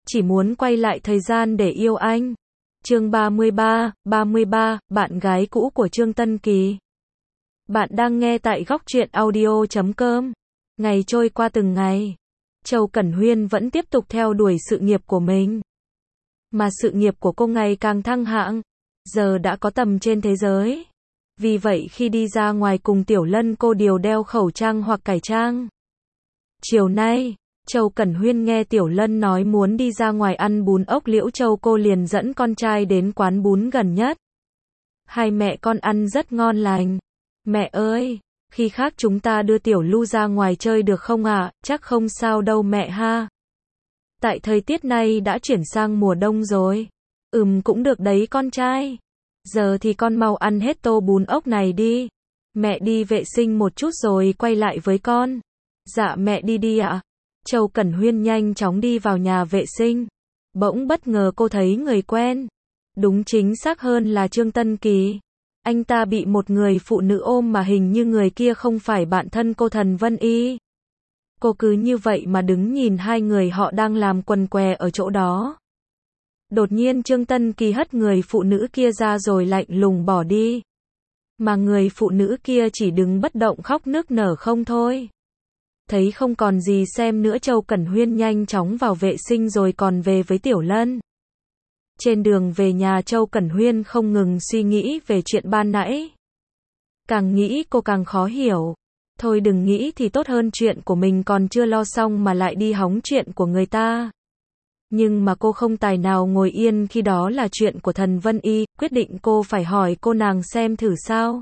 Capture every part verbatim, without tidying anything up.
chỉ muốn quay lại thời gian để yêu anh. Chương ba mươi ba, ba mươi ba, bạn gái cũ của Trương Tân Kỳ. Bạn đang nghe tại góc truyện audio chấm com. Ngày trôi qua từng ngày, Châu Cẩn Huyên vẫn tiếp tục theo đuổi sự nghiệp của mình. Mà sự nghiệp của cô ngày càng thăng hạng, giờ đã có tầm trên thế giới. Vì vậy khi đi ra ngoài cùng Tiểu Lân cô đều đeo khẩu trang hoặc cải trang. Chiều nay, Châu Cẩn Huyên nghe Tiểu Lân nói muốn đi ra ngoài ăn bún ốc Liễu Châu, cô liền dẫn con trai đến quán bún gần nhất. Hai mẹ con ăn rất ngon lành. Mẹ ơi, khi khác chúng ta đưa Tiểu Lu ra ngoài chơi được không ạ? À? Chắc không sao đâu mẹ ha. Tại thời tiết này đã chuyển sang mùa đông rồi. Ừm cũng được đấy con trai. Giờ thì con mau ăn hết tô bún ốc này đi. Mẹ đi vệ sinh một chút rồi quay lại với con. Dạ mẹ đi đi ạ. À. Châu Cẩn Huyên nhanh chóng đi vào nhà vệ sinh. Bỗng bất ngờ cô thấy người quen. Đúng chính xác hơn là Trương Tân Kỳ. Anh ta bị một người phụ nữ ôm mà hình như người kia không phải bạn thân cô Thần Vân Y. Cô cứ như vậy mà đứng nhìn hai người họ đang làm quần què ở chỗ đó. Đột nhiên Trương Tân Kỳ hất người phụ nữ kia ra rồi lạnh lùng bỏ đi. Mà người phụ nữ kia chỉ đứng bất động khóc nức nở không thôi. Thấy không còn gì xem nữa, Châu Cẩn Huyên nhanh chóng vào vệ sinh rồi còn về với Tiểu Lân. Trên đường về nhà, Châu Cẩn Huyên không ngừng suy nghĩ về chuyện ban nãy. Càng nghĩ cô càng khó hiểu. Thôi đừng nghĩ thì tốt hơn, chuyện của mình còn chưa lo xong mà lại đi hóng chuyện của người ta. Nhưng mà cô không tài nào ngồi yên khi đó là chuyện của Thần Vân Y, quyết định cô phải hỏi cô nàng xem thử sao.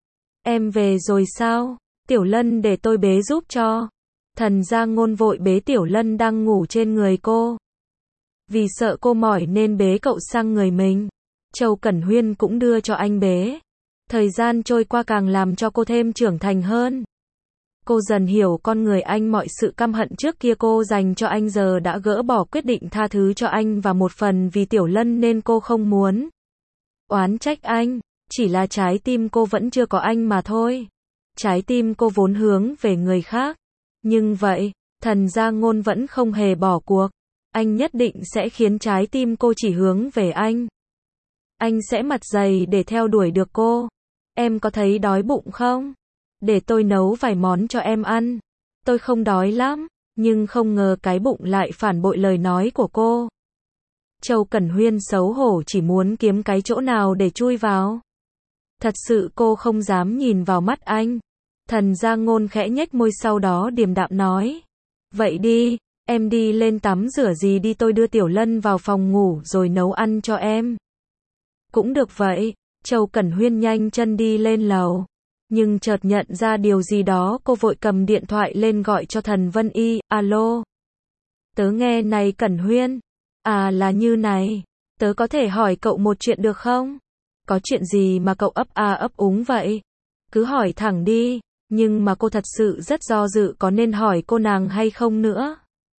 Em về rồi sao? Tiểu Lân để tôi bế giúp cho. Thần Gia Ngôn vội bế Tiểu Lân đang ngủ trên người cô. Vì sợ cô mỏi nên bế cậu sang người mình. Châu Cẩn Huyên cũng đưa cho anh bế. Thời gian trôi qua càng làm cho cô thêm trưởng thành hơn. Cô dần hiểu con người anh, mọi sự căm hận trước kia cô dành cho anh giờ đã gỡ bỏ, quyết định tha thứ cho anh, và một phần vì Tiểu Lân nên cô không muốn oán trách anh. Chỉ là trái tim cô vẫn chưa có anh mà thôi. Trái tim cô vốn hướng về người khác. Nhưng vậy, Thần Gia Ngôn vẫn không hề bỏ cuộc. Anh nhất định sẽ khiến trái tim cô chỉ hướng về anh. Anh sẽ mặt dày để theo đuổi được cô. Em có thấy đói bụng không? Để tôi nấu vài món cho em ăn. Tôi không đói lắm, nhưng không ngờ cái bụng lại phản bội lời nói của cô. Châu Cẩn Huyên xấu hổ chỉ muốn kiếm cái chỗ nào để chui vào. Thật sự cô không dám nhìn vào mắt anh. Thần Gia Ngôn khẽ nhếch môi, sau đó điềm đạm nói. Vậy đi, em đi lên tắm rửa gì đi, tôi đưa Tiểu Lân vào phòng ngủ rồi nấu ăn cho em. Cũng được vậy. Châu Cẩn Huyên nhanh chân đi lên lầu. Nhưng chợt nhận ra điều gì đó, cô vội cầm điện thoại lên gọi cho Thần Vân Y. Alo. Tớ nghe này Cẩn Huyên. À là như này. Tớ có thể hỏi cậu một chuyện được không? Có chuyện gì mà cậu ấp a ấp úng vậy? Cứ hỏi thẳng đi. Nhưng mà cô thật sự rất do dự có nên hỏi cô nàng hay không nữa.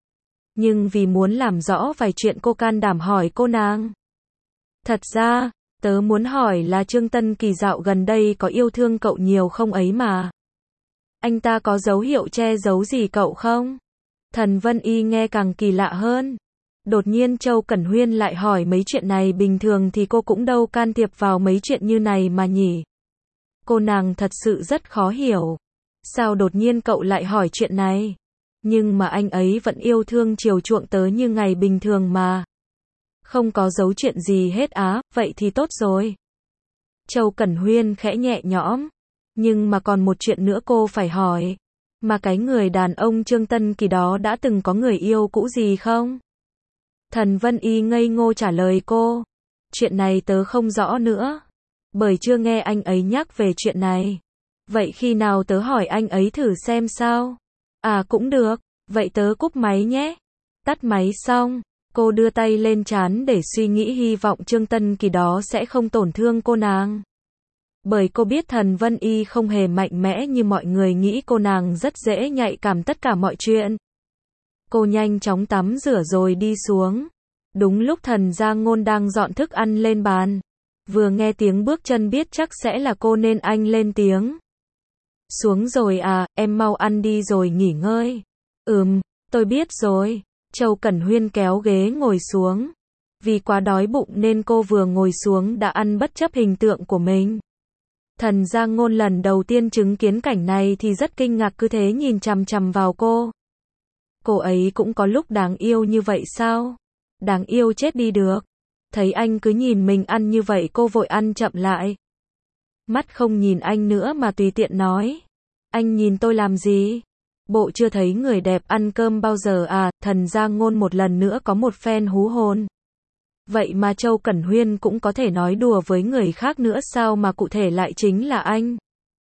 Nhưng vì muốn làm rõ vài chuyện cô can đảm hỏi cô nàng. Thật ra, tớ muốn hỏi là Trương Tân Kỳ dạo gần đây có yêu thương cậu nhiều không ấy mà. Anh ta có dấu hiệu che giấu gì cậu không? Thần Vân Y nghe càng kỳ lạ hơn. Đột nhiên Châu Cẩn Huyên lại hỏi mấy chuyện này, bình thường thì cô cũng đâu can thiệp vào mấy chuyện như này mà nhỉ. Cô nàng thật sự rất khó hiểu. Sao đột nhiên cậu lại hỏi chuyện này? Nhưng mà anh ấy vẫn yêu thương chiều chuộng tớ như ngày bình thường mà. Không có giấu chuyện gì hết á, vậy thì tốt rồi. Châu Cẩn Huyên khẽ nhẹ nhõm. Nhưng mà còn một chuyện nữa cô phải hỏi. Mà cái người đàn ông Trương Tân Kỳ đó đã từng có người yêu cũ gì không? Thần Vân Y ngây ngô trả lời cô. Chuyện này tớ không rõ nữa. Bởi chưa nghe anh ấy nhắc về chuyện này. Vậy khi nào tớ hỏi anh ấy thử xem sao? À cũng được, vậy tớ cúp máy nhé. Tắt máy xong, cô đưa tay lên trán để suy nghĩ, hy vọng Trương Tân Kỳ đó sẽ không tổn thương cô nàng. Bởi cô biết Thần Vân Y không hề mạnh mẽ như mọi người nghĩ, cô nàng rất dễ nhạy cảm tất cả mọi chuyện. Cô nhanh chóng tắm rửa rồi đi xuống. Đúng lúc Thần Gia Ngôn đang dọn thức ăn lên bàn. Vừa nghe tiếng bước chân biết chắc sẽ là cô nên anh lên tiếng. Xuống rồi à, em mau ăn đi rồi nghỉ ngơi. Ừm, tôi biết rồi. Châu Cẩn Huyên kéo ghế ngồi xuống. Vì quá đói bụng nên cô vừa ngồi xuống đã ăn bất chấp hình tượng của mình. Thần Giang Ngôn lần đầu tiên chứng kiến cảnh này thì rất kinh ngạc, cứ thế nhìn chằm chằm vào cô. Cô ấy cũng có lúc đáng yêu như vậy sao? Đáng yêu chết đi được. Thấy anh cứ nhìn mình ăn như vậy cô vội ăn chậm lại. Mắt không nhìn anh nữa mà tùy tiện nói. Anh nhìn tôi làm gì? Bộ chưa thấy người đẹp ăn cơm bao giờ à? Thần Giang Ngôn một lần nữa có một phen hú hồn. Vậy mà Châu Cẩn Huyên cũng có thể nói đùa với người khác nữa sao mà cụ thể lại chính là anh?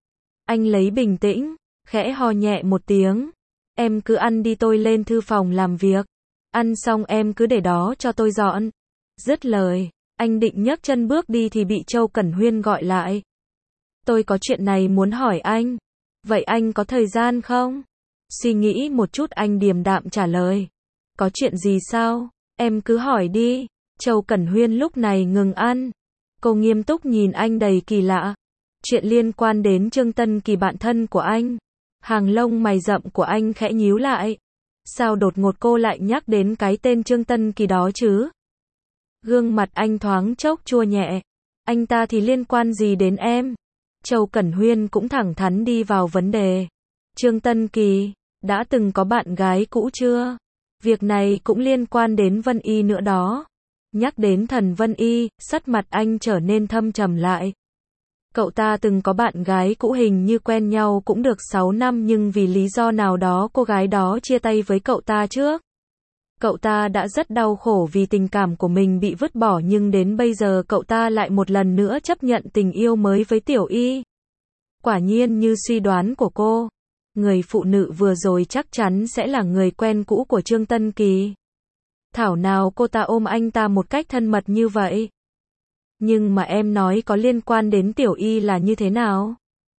Anh lấy bình tĩnh, khẽ ho nhẹ một tiếng. Em cứ ăn đi, tôi lên thư phòng làm việc. Ăn xong em cứ để đó cho tôi dọn. Dứt lời, anh định nhấc chân bước đi thì bị Châu Cẩn Huyên gọi lại. Tôi có chuyện này muốn hỏi anh. Vậy anh có thời gian không? Suy nghĩ một chút anh điềm đạm trả lời. Có chuyện gì sao? Em cứ hỏi đi. Châu Cẩn Huyên lúc này ngừng ăn. Cô nghiêm túc nhìn anh đầy kỳ lạ. Chuyện liên quan đến Trương Tân Kỳ, bạn thân của anh. Hàng lông mày rậm của anh khẽ nhíu lại. Sao đột ngột cô lại nhắc đến cái tên Trương Tân Kỳ đó chứ? Gương mặt anh thoáng chốc chua nhẹ. Anh ta thì liên quan gì đến em? Châu Cẩn Huyên cũng thẳng thắn đi vào vấn đề. Trương Tân Kỳ đã từng có bạn gái cũ chưa? Việc này cũng liên quan đến Vân Y nữa đó. Nhắc đến thần Vân Y, sắc mặt anh trở nên thâm trầm lại. Cậu ta từng có bạn gái cũ, hình như quen nhau cũng được sáu năm, nhưng vì lý do nào đó cô gái đó chia tay với cậu ta trước. Cậu ta đã rất đau khổ vì tình cảm của mình bị vứt bỏ, nhưng đến bây giờ cậu ta lại một lần nữa chấp nhận tình yêu mới với Tiểu Y. Quả nhiên như suy đoán của cô, người phụ nữ vừa rồi chắc chắn sẽ là người quen cũ của Trương Tân Kỳ. Thảo nào cô ta ôm anh ta một cách thân mật như vậy. Nhưng mà em nói có liên quan đến Tiểu Y là như thế nào?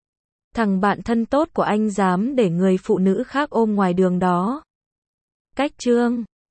Thằng bạn thân tốt của anh dám để người phụ nữ khác ôm ngoài đường đó. Cách Trương